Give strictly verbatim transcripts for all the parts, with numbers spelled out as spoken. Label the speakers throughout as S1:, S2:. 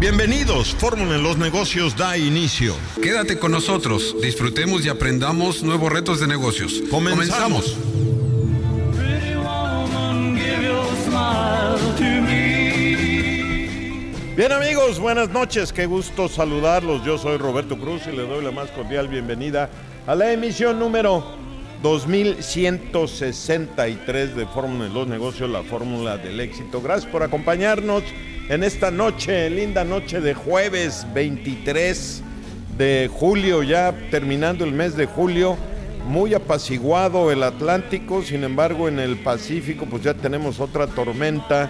S1: Bienvenidos, Fórmula en los Negocios da inicio.
S2: Quédate con nosotros, disfrutemos y aprendamos nuevos retos de negocios.
S1: Comenzamos. Bien amigos, buenas noches, qué gusto saludarlos. Yo soy Roberto Cruz y le doy la más cordial bienvenida a la emisión número dos mil ciento sesenta y tres de Fórmula en los Negocios, la fórmula del éxito. Gracias por acompañarnos en esta noche, linda noche de jueves veintitrés de julio, ya terminando el mes de julio. Muy apaciguado el Atlántico, sin embargo en el Pacífico pues ya tenemos otra tormenta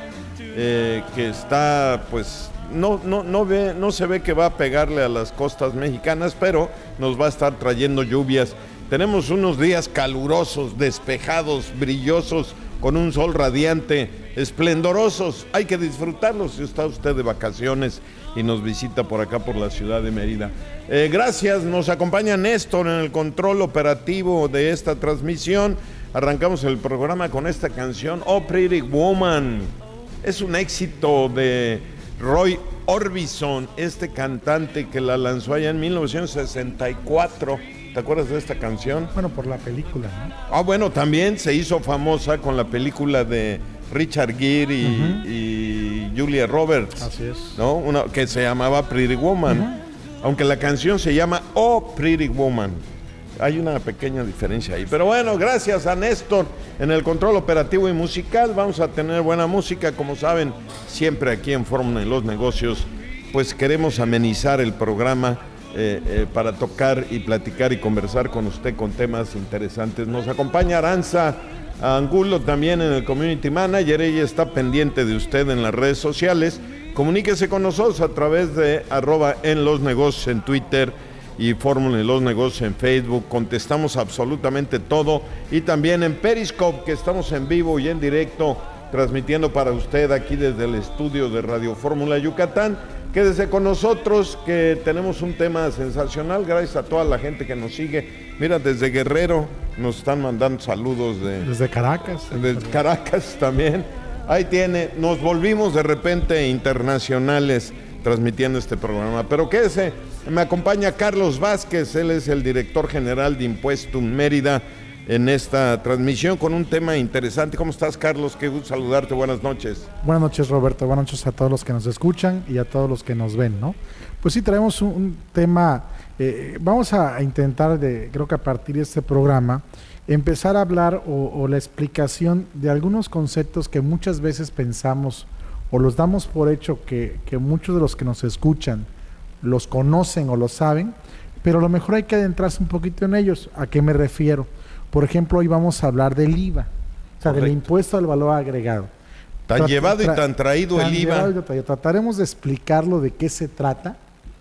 S1: eh, que está pues no, no, no, ve, no se ve que va a pegarle a las costas mexicanas, pero nos va a estar trayendo lluvias. Tenemos unos días calurosos, despejados, brillosos, con un sol radiante, esplendorosos. Hay que disfrutarlos si está usted de vacaciones y nos visita por acá por la ciudad de Mérida. Eh, gracias, nos acompaña Néstor en el control operativo de esta transmisión. Arrancamos el programa con esta canción, Oh Pretty Woman. Es un éxito de Roy Orbison, este cantante que la lanzó allá en mil novecientos sesenta y cuatro. ¿Te acuerdas de esta canción?
S3: Bueno, por la película, ¿no?
S1: Ah, bueno, también se hizo famosa con la película de Richard Gere y, uh-huh. y Julia Roberts.
S3: Así es.
S1: ¿No? Una que se llamaba Pretty Woman. Uh-huh. Aunque la canción se llama Oh Pretty Woman. Hay una pequeña diferencia ahí. Pero bueno, gracias a Néstor en el control operativo y musical. Vamos a tener buena música, como saben, siempre aquí en Fórmula en los Negocios. Pues queremos amenizar el programa. Eh, eh, para tocar y platicar y conversar con usted con temas interesantes. Nos acompaña Aranza Angulo también en el Community Manager. Ella está pendiente de usted en las redes sociales. Comuníquese con nosotros a través de arroba en los negocios en Twitter y Fórmula en los Negocios en Facebook. Contestamos absolutamente todo. Y también en Periscope, que estamos en vivo y en directo transmitiendo para usted aquí desde el estudio de Radio Fórmula Yucatán. Quédese con nosotros que tenemos un tema sensacional, gracias a toda la gente que nos sigue. Mira, desde Guerrero nos están mandando saludos de...
S3: Desde Caracas.
S1: Desde Caracas también. Ahí tiene, nos volvimos de repente internacionales transmitiendo este programa. Pero quédese, me acompaña Carlos Vázquez, él es el director general de Impuestum Mérida en esta transmisión con un tema interesante. ¿Cómo estás, Carlos? Qué gusto saludarte, buenas noches.
S3: Buenas noches, Roberto, buenas noches a todos los que nos escuchan y a todos los que nos ven, ¿no? Pues sí, traemos un, un tema, eh, vamos a intentar, de, creo que a partir de este programa, empezar a hablar o, o la explicación de algunos conceptos que muchas veces pensamos o los damos por hecho que, que muchos de los que nos escuchan los conocen o lo saben, pero a lo mejor hay que adentrarse un poquito en ellos. ¿A qué me refiero? Por ejemplo, hoy vamos a hablar del I V A, o sea, Correcto. Del impuesto al valor agregado.
S1: Tan Tra- llevado tra- y tan traído tan el I V A.
S3: Tra- trataremos de explicarlo, de qué se trata,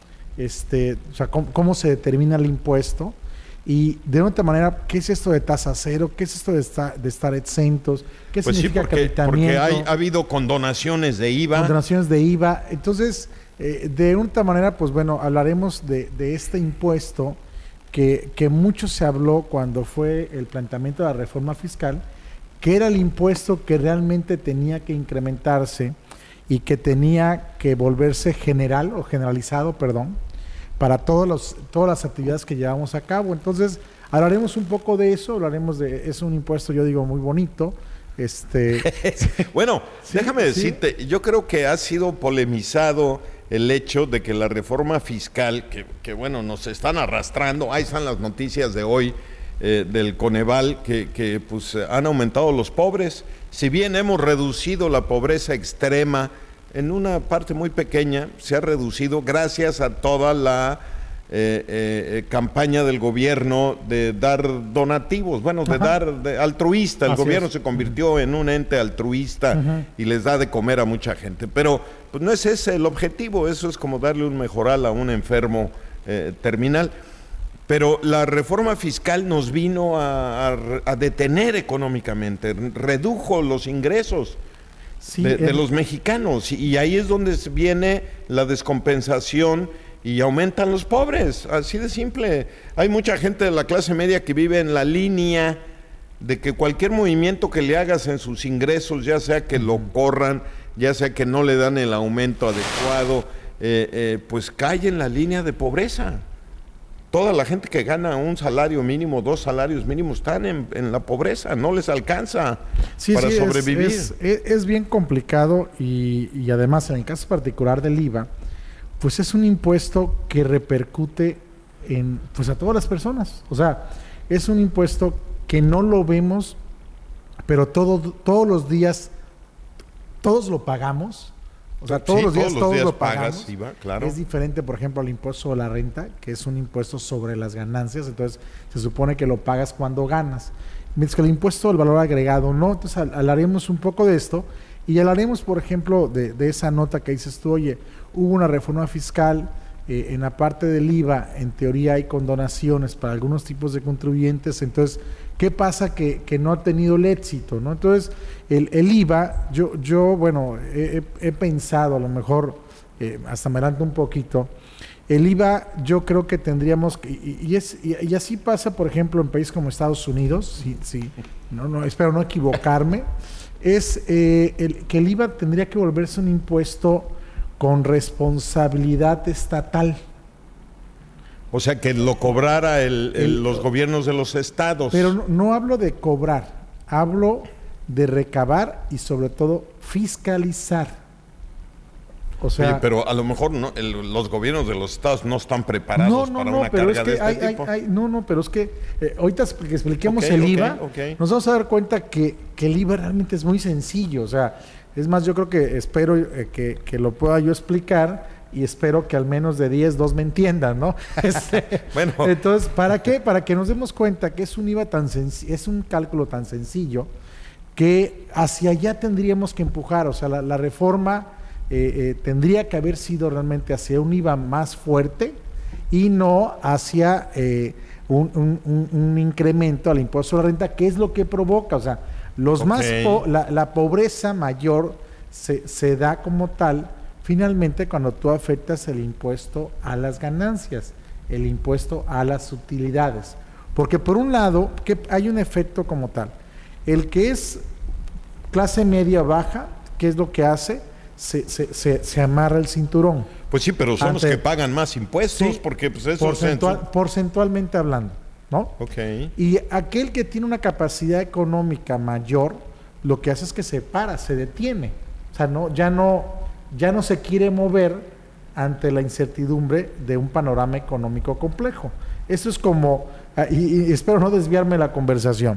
S3: este, o sea, cómo, cómo se determina el impuesto y de otra manera, qué es esto de tasa cero, qué es esto de, esta, de estar exentos, qué
S1: pues
S3: significa
S1: sí, porque,
S3: capitamiento.
S1: Porque hay, ha habido condonaciones de I V A.
S3: Condonaciones de I V A. Entonces, eh, de otra manera, pues bueno, hablaremos de, de este impuesto Que, que mucho se habló cuando fue el planteamiento de la reforma fiscal, que era el impuesto que realmente tenía que incrementarse y que tenía que volverse general o generalizado, perdón, para todos los, todas las actividades que llevamos a cabo. Entonces, hablaremos un poco de eso, hablaremos de, es un impuesto, yo digo, muy bonito. Este,
S1: bueno,
S3: sí,
S1: déjame
S3: sí.
S1: decirte, yo creo que ha sido polemizado el hecho de que la reforma fiscal, que, que bueno, nos están arrastrando, ahí están las noticias de hoy eh, del Coneval, que, que pues han aumentado los pobres. Si bien hemos reducido la pobreza extrema, en una parte muy pequeña se ha reducido gracias a toda la eh, eh, campaña del gobierno de dar donativos, bueno, de Ajá. dar de altruista. El Así gobierno es. se convirtió en un ente altruista Ajá. y les da de comer a mucha gente. Pero pues no es ese el objetivo, eso es como darle un mejoral a un enfermo eh, terminal. Pero la reforma fiscal nos vino a, a, a detener económicamente, redujo los ingresos sí, de, el... de los mexicanos y ahí es donde viene la descompensación y aumentan los pobres, así de simple. Hay mucha gente de la clase media que vive en la línea de que cualquier movimiento que le hagas en sus ingresos, ya sea que lo corran, ya sea que no le dan el aumento adecuado, eh, eh, pues cae en la línea de pobreza. Toda la gente que gana un salario mínimo, dos salarios mínimos, están en, en la pobreza, no les alcanza
S3: sí,
S1: para
S3: sí,
S1: sobrevivir.
S3: Es, es, es bien complicado y, y además en el caso particular del I V A, pues es un impuesto que repercute en, pues a todas las personas. O sea, es un impuesto que no lo vemos, pero todo, todos los días, todos lo pagamos. O sea, todos
S1: sí,
S3: los días
S1: todos, los
S3: todos
S1: días
S3: lo
S1: pagas,
S3: pagamos.
S1: I V A, claro.
S3: Es diferente, por ejemplo, al impuesto a la renta, que es un impuesto sobre las ganancias, entonces se supone que lo pagas cuando ganas. Mientras que el impuesto al valor agregado no. Entonces hablaremos un poco de esto y hablaremos, por ejemplo, de, de esa nota que dices tú, oye, hubo una reforma fiscal, eh, en la parte del I V A, en teoría hay condonaciones para algunos tipos de contribuyentes, entonces, ¿qué pasa que, que no ha tenido el éxito, ¿no? Entonces, el, el I V A, yo, yo bueno, he, he pensado, a lo mejor, eh, hasta me adelanto un poquito, el I V A yo creo que tendríamos, que, y, y, es, y, y así pasa, por ejemplo, en países como Estados Unidos, sí, sí, no, no, espero no equivocarme, es eh, el, que el I V A tendría que volverse un impuesto con responsabilidad estatal.
S1: O sea, que lo cobrara el, el,
S3: El-
S1: los gobiernos de los estados.
S3: Pero no, no hablo de cobrar, hablo de recabar y sobre todo fiscalizar. O sea,
S1: Oye, pero a lo mejor no, el- los gobiernos de los estados no están preparados para una
S3: pero
S1: carga
S3: es que
S1: de este
S3: hay, hay-
S1: tipo.
S3: hay- no, no, pero es que eh, ahorita expl- que expliquemos
S1: Ok,
S3: el
S1: ok,
S3: I V A,
S1: ok.
S3: nos vamos a dar cuenta que, que el I V A realmente es muy sencillo. O sea, es más, yo creo que espero eh, que, que lo pueda yo explicar y espero que al menos de diez, dos me entiendan, ¿no? Este,
S1: Bueno.
S3: Entonces, ¿para qué? Para que nos demos cuenta que es un I V A tan sencillo, es un cálculo tan sencillo que hacia allá tendríamos que empujar. O sea, la, la reforma eh, eh, tendría que haber sido realmente hacia un I V A más fuerte y no hacia eh, un, un- un- un incremento al impuesto a la renta, que es lo que provoca. O sea, los
S1: Ok.
S3: más po- la, la pobreza mayor se, se da como tal finalmente cuando tú afectas el impuesto a las ganancias, el impuesto a las utilidades. Porque por un lado, que hay un efecto como tal. El que es clase media baja, ¿qué es lo que hace? Se, se, se, se amarra el cinturón.
S1: Pues sí, pero son los
S3: Ante-
S1: que pagan más impuestos,
S3: Sí,
S1: porque pues eso
S3: porcentual-
S1: es en
S3: porcentualmente hablando, ¿no?
S1: su- Ok.
S3: Y aquel que tiene una capacidad económica mayor, lo que hace es que se para, se detiene. O sea, no, ya no, ya no se quiere mover ante la incertidumbre de un panorama económico complejo. Eso es como, ah, y, y espero no desviarme de la conversación.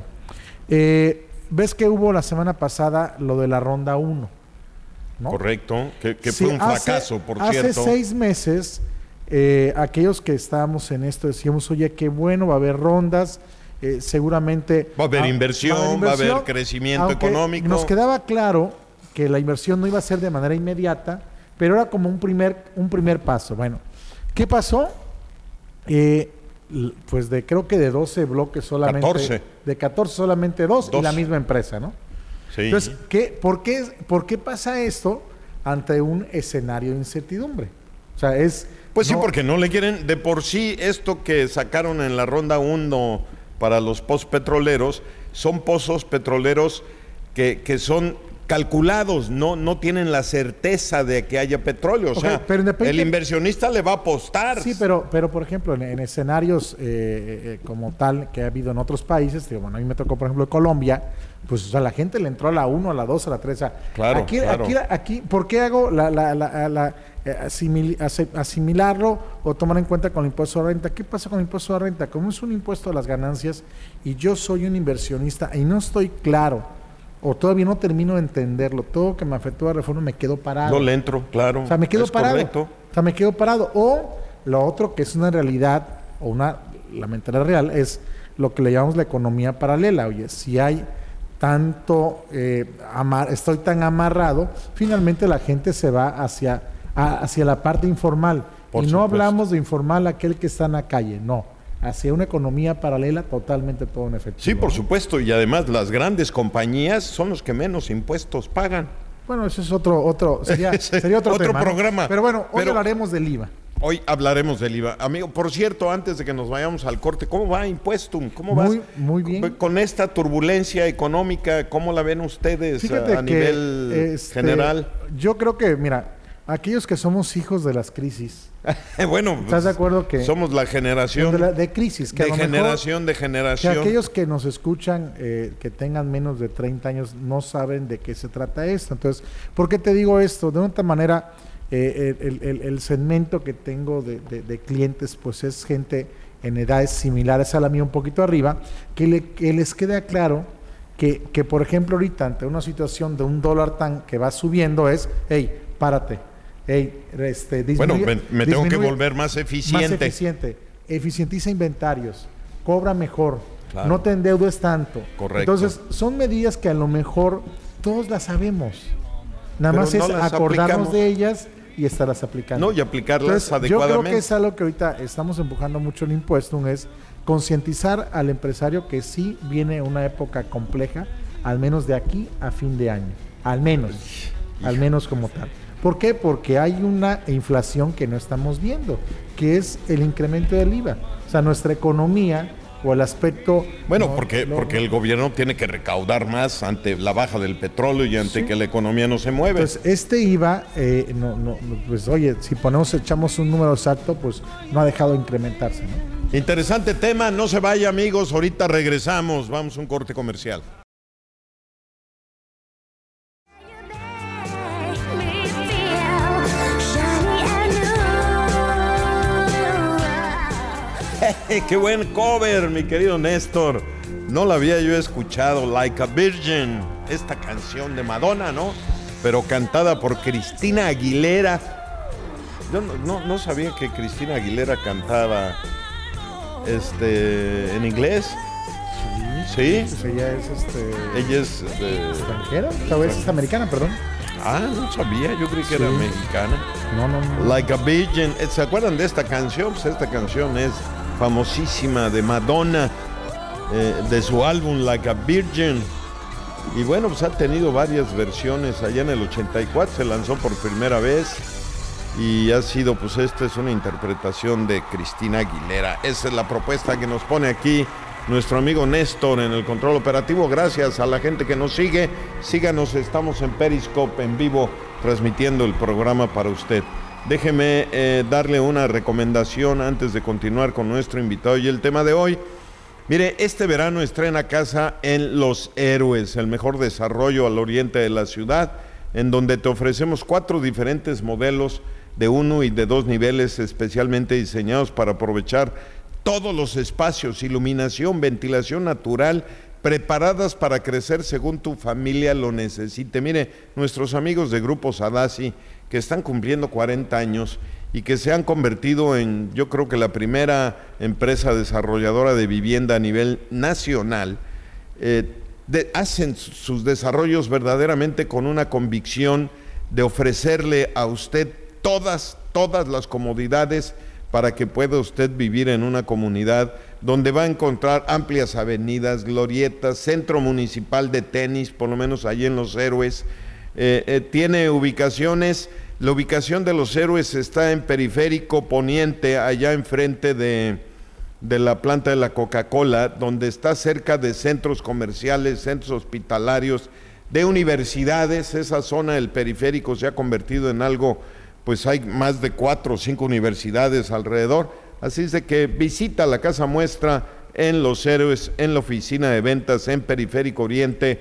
S3: Eh, ¿Ves que hubo la semana pasada lo de la ronda uno? ¿No?
S1: Correcto, que, que
S3: Sí,
S1: fue un
S3: hace-
S1: fracaso, por
S3: hace
S1: cierto.
S3: Hace seis meses, eh, aquellos que estábamos en esto decíamos, oye, qué bueno, va a haber rondas, eh, seguramente...
S1: Va a haber
S3: ah,
S1: inversión, va a haber crecimiento
S3: aunque
S1: económico.
S3: Nos quedaba claro que la inversión no iba a ser de manera inmediata, pero era como un primer, un primer paso. Bueno, ¿qué pasó? Eh, l- pues de creo que de doce bloques solamente...
S1: catorce.
S3: De catorce solamente dos, y
S1: Dos.
S3: la misma empresa, ¿no?
S1: Sí.
S3: Entonces, ¿qué, por, qué, ¿por qué pasa esto ante un escenario de incertidumbre? O sea, es...
S1: Pues sí,
S3: no-
S1: porque no le quieren, de por sí, esto que sacaron en la ronda uno para los pozos petroleros, son pozos petroleros que, que son calculados, no, no tienen la certeza de que haya petróleo. O
S3: Ok,
S1: sea,
S3: pero independiente-
S1: el inversionista le va a apostar.
S3: Sí, pero, pero por ejemplo, en, en escenarios eh, eh, como tal que ha habido en otros países, digo, bueno, a mí me tocó, por ejemplo, Colombia, pues o sea, la gente le entró a la uno, a la dos, a la tres. O sea,
S1: Claro,
S3: aquí,
S1: claro.
S3: aquí, aquí, ¿por qué hago la, la, la, la, eh, asimil- ase- asimilarlo o tomar en cuenta con el impuesto de renta? ¿Qué pasa con el impuesto de renta? Como es un impuesto a las ganancias y yo soy un inversionista y no estoy claro o todavía no termino de entenderlo, todo que me afectó a la reforma me quedo parado.
S1: No le entro, claro.
S3: O sea, me quedo
S1: es
S3: parado.
S1: correcto.
S3: O sea, me quedo parado. O lo otro que es una realidad, o una, la mentalidad real, es lo que le llamamos la economía paralela. Oye, si hay tanto, eh, amar, estoy tan amarrado, finalmente la gente se va hacia, a- hacia la parte informal.
S1: Por
S3: y no
S1: supuesto.
S3: hablamos de informal aquel que está en la calle, no. Hacia una economía paralela totalmente todo en efectivo.
S1: Sí, por
S3: ¿no?
S1: supuesto, y además las grandes compañías son los que menos impuestos pagan.
S3: Bueno, eso es otro, otro, sería, sería otro,
S1: Otro
S3: tema, ¿no?
S1: programa.
S3: Pero bueno, hoy
S1: Pero-
S3: hablaremos del I V A.
S1: Hoy hablaremos del I V A. Amigo, por cierto, antes de que nos vayamos al corte, ¿cómo va Impuestum? ¿Cómo
S3: Muy-
S1: vas?
S3: muy bien.
S1: Con, con esta turbulencia económica, ¿cómo la ven ustedes
S3: Fíjate
S1: a, a
S3: que,
S1: nivel
S3: este,
S1: general?
S3: Yo creo que, mira, aquellos que somos hijos de las crisis.
S1: Bueno,
S3: ¿estás de acuerdo que
S1: somos la generación
S3: de, la, de crisis? Que
S1: de
S3: a lo
S1: generación
S3: mejor,
S1: de generación.
S3: Que aquellos que nos escuchan, eh, que tengan menos de treinta años, no saben de qué se trata esto. Entonces, ¿por qué te digo esto? De otra manera, eh, el, el, el segmento que tengo de, de, de clientes, pues es gente en edades similares a la mía, un poquito arriba, que, le, que les queda claro que, que, por ejemplo, ahorita ante una situación de un dólar tan que va subiendo es, hey, párate. Hey, este,
S1: disminuye, bueno, me, me tengo que volver más eficiente.
S3: Más eficiente. Eficientiza inventarios, cobra mejor, claro. No te endeudes tanto.
S1: Correcto.
S3: Entonces, son medidas que a lo mejor todos las sabemos. Nada Pero más no es acordarnos aplicamos. de ellas y estarlas aplicando.
S1: No, y aplicarlas Entonces, adecuadamente.
S3: Yo creo que es algo que ahorita estamos empujando mucho el impuesto, es concientizar al empresario que sí viene una época compleja, al menos de aquí a fin de año. Al menos, Hijo. al menos como tal. ¿Por qué? Porque hay una inflación que no estamos viendo, que es el incremento del I V A. O sea, nuestra economía o el aspecto...
S1: Bueno,
S3: no,
S1: porque,
S3: no,
S1: porque el gobierno tiene que recaudar más ante la baja del petróleo y ante sí. que la economía no se mueve.
S3: Entonces, este I V A, eh, no, no, pues oye, si ponemos, echamos un número exacto, pues no ha dejado de incrementarse, ¿no?
S1: Interesante tema, no se vaya, amigos, ahorita regresamos, vamos a un corte comercial. ¡Qué buen cover, mi querido Néstor! No la había yo escuchado, Like a Virgin, esta canción de Madonna, ¿no? Pero cantada por Cristina Aguilera. Yo no, no, no sabía que Cristina Aguilera cantaba este, en inglés. Sí.
S3: ¿Sí? Pues ella es este.
S1: Ella es de...
S3: extranjera, tal vez es americana, perdón.
S1: Ah, no sabía, yo creí que sí. era mexicana.
S3: No, no, no.
S1: Like a Virgin. ¿Se acuerdan de esta canción? Pues esta canción es famosísima de Madonna, eh, de su álbum Like a Virgin. Y bueno, pues ha tenido varias versiones. Allá en el ochenta y cuatro se lanzó por primera vez. Y ha sido, pues esta es una interpretación de Cristina Aguilera. Esa es la propuesta que nos pone aquí nuestro amigo Néstor en el control operativo. Gracias a la gente que nos sigue. Síganos, estamos en Periscope en vivo transmitiendo el programa para usted. Déjeme eh, darle una recomendación antes de continuar con nuestro invitado y el tema de hoy. Mire, este verano estrena casa en Los Héroes, el mejor desarrollo al oriente de la ciudad, en donde te ofrecemos cuatro diferentes modelos de uno y de dos niveles especialmente diseñados para aprovechar todos los espacios, iluminación, ventilación natural, preparadas para crecer según tu familia lo necesite. Mire, nuestros amigos de Grupo Sadasi, que están cumpliendo cuarenta años y que se han convertido en, yo creo que la primera empresa desarrolladora de vivienda a nivel nacional, eh, de, hacen sus desarrollos verdaderamente con una convicción de ofrecerle a usted todas, todas las comodidades para que pueda usted vivir en una comunidad donde va a encontrar amplias avenidas, glorietas, centro municipal de tenis, por lo menos allí en Los Héroes. Eh, eh, tiene ubicaciones, la ubicación de Los Héroes está en Periférico Poniente, allá enfrente de, de la planta de la Coca-Cola, donde está cerca de centros comerciales, centros hospitalarios, de universidades. Esa zona del periférico se ha convertido en algo, pues hay más de cuatro o cinco universidades alrededor, así es de que visita la casa muestra en Los Héroes, en la oficina de ventas en Periférico Oriente,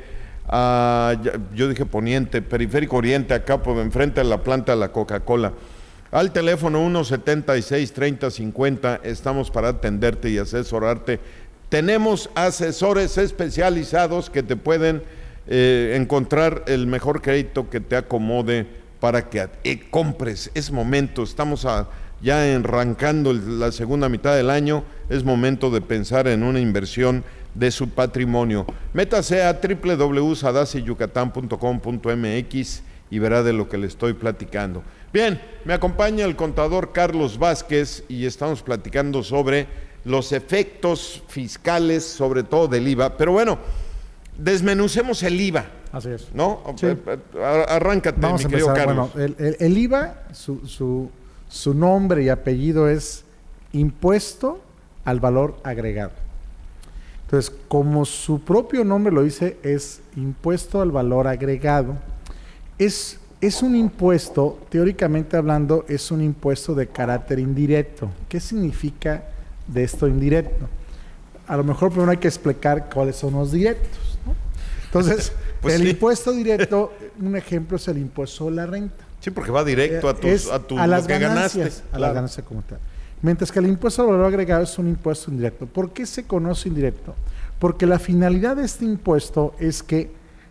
S1: uh, yo dije Poniente, Periférico Oriente, acá por enfrente de la planta de la Coca-Cola. Al teléfono uno setenta y seis, treinta, cincuenta, estamos para atenderte y asesorarte. Tenemos asesores especializados que te pueden eh, encontrar el mejor crédito que te acomode para que eh, compres. Es momento, estamos a, ya arrancando el, la segunda mitad del año, es momento de pensar en una inversión de su patrimonio. Métase a doble u doble u doble u punto sadasi yucatán punto com punto m x y verá de lo que le estoy platicando. Bien, me acompaña el contador Carlos Vázquez y estamos platicando sobre los efectos fiscales, sobre todo del I V A, pero bueno, desmenucemos el I V A.
S3: Así es.
S1: ¿No?
S3: Sí.
S1: Arráncate,
S3: Vamos
S1: mi
S3: a
S1: querido
S3: empezar.
S1: Carlos.
S3: Bueno, el, el, el I V A, su, su, su nombre y apellido es Impuesto al Valor Agregado. Entonces, como su propio nombre lo dice, es Impuesto al Valor Agregado. Es, es un impuesto, teóricamente hablando, es un impuesto de carácter indirecto. ¿Qué significa de esto indirecto? A lo mejor primero hay que explicar cuáles son los directos, ¿no? Entonces, pues el sí. impuesto directo, un ejemplo es el impuesto de la renta.
S1: Sí, porque va directo a, tus, a, tu,
S3: a las
S1: lo que
S3: ganancias,
S1: ganaste.
S3: A
S1: claro.
S3: las ganancias como tal. Mientras que el impuesto al valor agregado es un impuesto indirecto. ¿Por qué se conoce indirecto? Porque la finalidad de este impuesto es que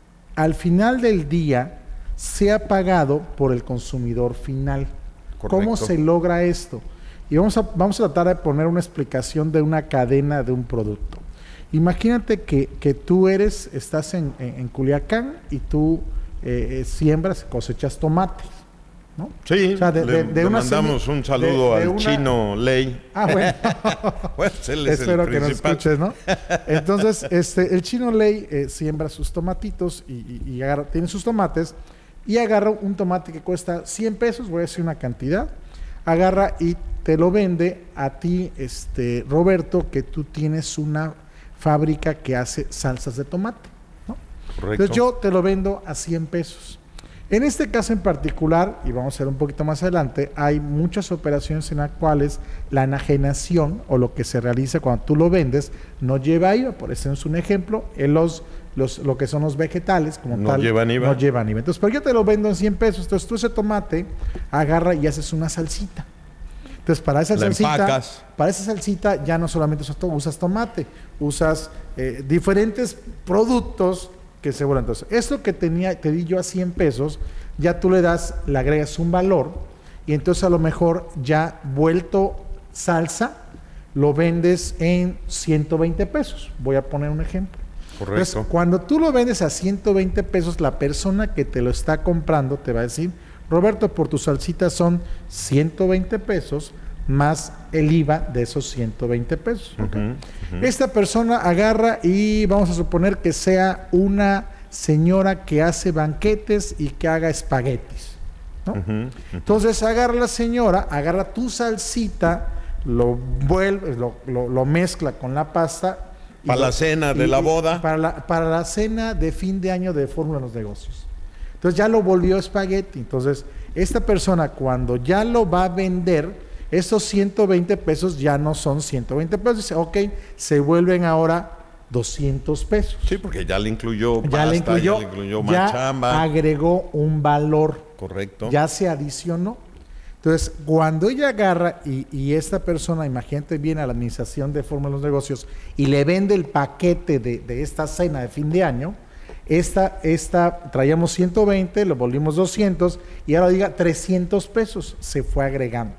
S3: al final del día sea pagado por el consumidor final. Correcto. ¿Cómo se logra esto? Y vamos a, vamos a tratar de poner una explicación de una cadena de un producto. Imagínate que, que tú eres, estás en, en, en Culiacán y tú eh, siembras, cosechas tomates, ¿no?
S1: Sí, o sea, de, le, de, de le mandamos un saludo de, de al una... chino Ley.
S3: Ah, bueno.
S1: Pues él es
S3: Espero
S1: el
S3: que nos escuches, ¿no? Entonces, este, el chino Ley eh, siembra sus tomatitos y, y, y agarra, tiene sus tomates y agarra un tomate que cuesta cien pesos, voy a decir una cantidad, agarra y te lo vende a ti, este, Roberto, que tú tienes una fábrica que hace salsas de tomate, ¿no? Correcto. Entonces yo te lo vendo a cien pesos. En este caso en particular, y vamos a ver un poquito más adelante, hay muchas operaciones en las cuales la enajenación o lo que se realiza cuando tú lo vendes no lleva I V A. Por eso es un ejemplo, en los, los, lo que son los vegetales como
S1: no
S3: tal
S1: llevan I V A.
S3: no llevan I V A. Entonces, pero yo te lo vendo en cien pesos, entonces tú ese tomate agarra y haces una salsita. Entonces, para esa
S1: la
S3: salsita,
S1: empacas.
S3: para esa salsita ya no solamente usas, usas tomate, usas eh, diferentes productos que se vuelven. Entonces, esto que tenía, te di yo a cien pesos, ya tú le das, le agregas un valor y entonces a lo mejor ya vuelto salsa, lo vendes en ciento veinte pesos. Voy a poner un ejemplo.
S1: Correcto.
S3: Entonces, cuando tú lo vendes a ciento veinte pesos, la persona que te lo está comprando te va a decir: Roberto, por tu salsita son ciento veinte pesos más el I V A de esos ciento veinte pesos.
S1: Uh-huh,
S3: ¿Okay?
S1: uh-huh. Esta
S3: persona agarra y vamos a suponer que sea una señora que hace banquetes y que haga espaguetis, ¿no? Uh-huh, uh-huh. Entonces agarra la señora, agarra tu salsita, lo vuelve, lo, lo, lo mezcla con la pasta.
S1: Para la cena de
S3: y,
S1: la boda.
S3: Para la, para la cena de fin de año de Fórmula de los Negocios. Entonces ya lo volvió espagueti. Entonces, esta persona cuando ya lo va a vender, esos ciento veinte pesos ya no son ciento veinte pesos. Dice, ok, se vuelven ahora doscientos pesos.
S1: Sí, porque ya le incluyó
S3: ya
S1: pasta,
S3: le incluyó,
S1: ya le incluyó
S3: ya
S1: machamba.
S3: agregó un valor.
S1: Correcto.
S3: Ya se adicionó. Entonces, cuando ella agarra y, y esta persona, imagínate, viene a la administración de Fórmula de los Negocios y le vende el paquete de, de esta cena de fin de año, Esta, esta, traíamos ciento veinte, lo volvimos doscientos y ahora diga trescientos pesos, se fue agregando.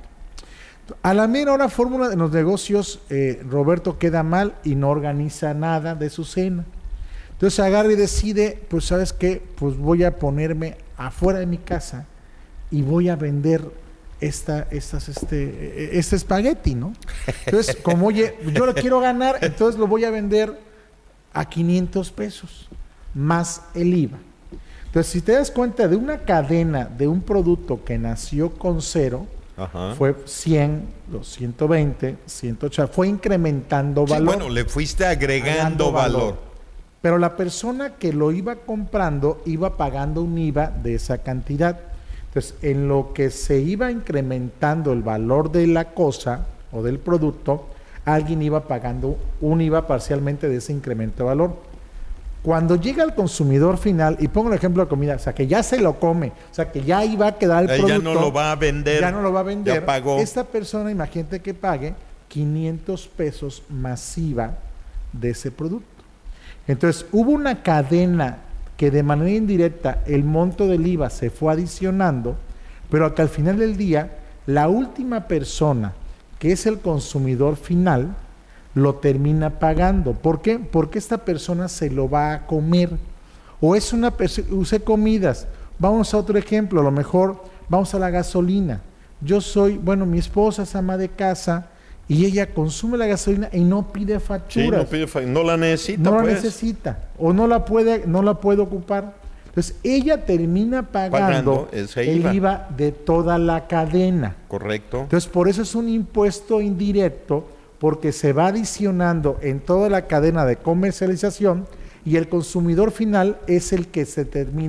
S3: A la mera hora, Fórmula de los Negocios, eh, Roberto queda mal y no organiza nada de su cena. Entonces agarra y decide, pues ¿sabes qué? Pues voy a ponerme afuera de mi casa y voy a vender esta, estas, este, este espagueti, ¿no? Entonces, como oye, yo lo quiero ganar, entonces lo voy a vender a quinientos pesos. Más el I V A. Entonces, si te das cuenta de una cadena de un producto que nació con cero, ajá, fue cien, los ciento veinte, ciento ochenta, fue incrementando valor.
S1: Sí, bueno, le fuiste agregando, agregando valor. valor.
S3: Pero la persona que lo iba comprando iba pagando un I V A de esa cantidad. Entonces, en lo que se iba incrementando el valor de la cosa o del producto, alguien iba pagando un I V A parcialmente de ese incremento de valor. Cuando llega al consumidor final, y pongo el ejemplo de comida, o sea, que ya se lo come, o sea, que ya iba a quedar el
S1: Ella
S3: producto.
S1: Ya no lo va a vender.
S3: Ya no lo va a vender.
S1: Ya pagó.
S3: Esta persona, imagínate que pague quinientos pesos masiva de ese producto. Entonces, hubo una cadena que de manera indirecta el monto del I V A se fue adicionando, pero que al final del día, la última persona, que es el consumidor final, lo termina pagando. ¿Por qué? Porque esta persona se lo va a comer. O es una persona, use comidas. Vamos a otro ejemplo, a lo mejor vamos a la gasolina. Yo soy, bueno, mi esposa es ama de casa y ella consume la gasolina y no pide facturas.
S1: Sí, no pide facturas, no la necesita.
S3: No
S1: pues.
S3: la necesita o no la puede, no la puede ocupar. Entonces, ella termina pagando, pagando el I V A de toda la cadena.
S1: Correcto.
S3: Entonces, por eso es un impuesto indirecto, porque se va adicionando en toda la cadena de comercialización y el consumidor final es el que se termina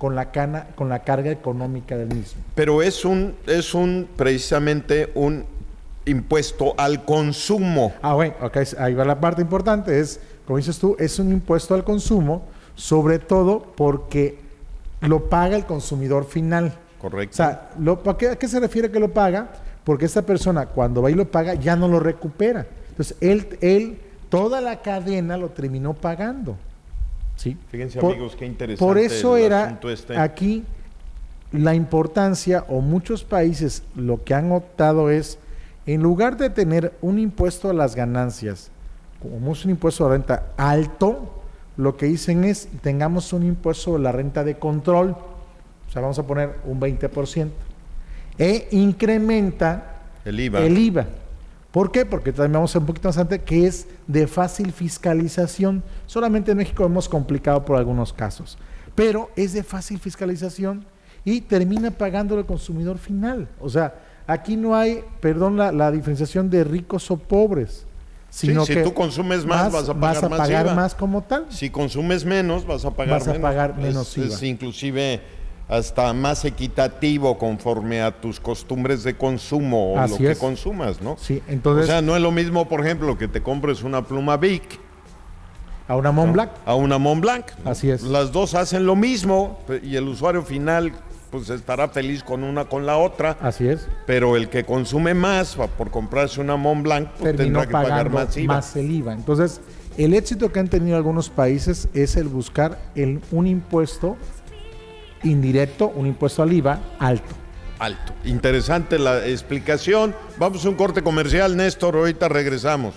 S3: con la, cana, con la carga económica del mismo.
S1: Pero es un, es un precisamente un impuesto al consumo.
S3: Ah, bueno, okay, ahí va la parte importante, es, como dices tú, es un impuesto al consumo, sobre todo porque lo paga el consumidor final.
S1: Correcto.
S3: O sea, lo, ¿a, qué, ¿a qué se refiere que lo paga? Porque esta persona cuando va y lo paga ya no lo recupera. Entonces, él, él toda la cadena lo terminó pagando. ¿Sí?
S1: Fíjense,
S3: por,
S1: amigos, qué interesante.
S3: Por eso
S1: el
S3: era
S1: asunto este.
S3: Aquí la importancia, o muchos países lo que han optado es, en lugar de tener un impuesto a las ganancias, como es un impuesto a la renta alto, lo que dicen es, tengamos un impuesto a la renta de control, o sea, vamos a poner un veinte por ciento, e incrementa
S1: el I V A.
S3: El I V A. ¿Por qué? Porque también vamos a un poquito más adelante, que es de fácil fiscalización. Solamente en México hemos complicado por algunos casos, pero es de fácil fiscalización y termina pagando el consumidor final. O sea, aquí no hay, perdón, la, la diferenciación de ricos o pobres, sino
S1: sí,
S3: que
S1: si tú consumes más, vas a pagar,
S3: vas a
S1: más,
S3: pagar
S1: I V A.
S3: más como tal.
S1: Si consumes menos, vas a pagar
S3: vas a
S1: menos.
S3: pagar menos
S1: es,
S3: I V A.
S1: Es inclusive hasta más equitativo conforme a tus costumbres de consumo o
S3: Así
S1: lo
S3: es.
S1: que consumas, ¿no?
S3: Sí, entonces,
S1: o sea, no es lo mismo, por ejemplo, que te compres una pluma Bic
S3: a una Montblanc,
S1: ¿no? a una Montblanc, ¿no?
S3: Así es.
S1: Las dos hacen lo mismo y el usuario final pues estará feliz con una con la otra.
S3: Así es.
S1: Pero el que consume más por comprarse una Montblanc pues
S3: terminó
S1: tendrá que pagar
S3: pagando
S1: más I V A.
S3: más el I V A. Entonces, el éxito que han tenido algunos países es el buscar el, un impuesto indirecto, un impuesto al I V A alto.
S1: Alto. Interesante la explicación. Vamos a un corte comercial, Néstor, ahorita regresamos.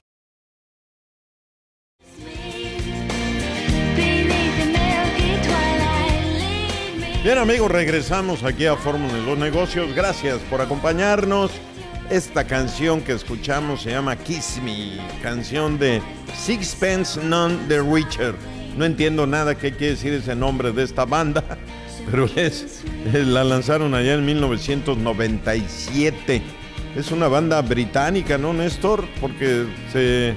S1: Bien, amigos, regresamos aquí a Fórmula de los Negocios. Gracias por acompañarnos. Esta canción que escuchamos se llama Kiss Me, canción de Sixpence None the Richer. No entiendo nada qué quiere decir ese nombre de esta banda, pero es, la lanzaron allá en mil novecientos noventa y siete. Es una banda británica, ¿no, Néstor? Porque se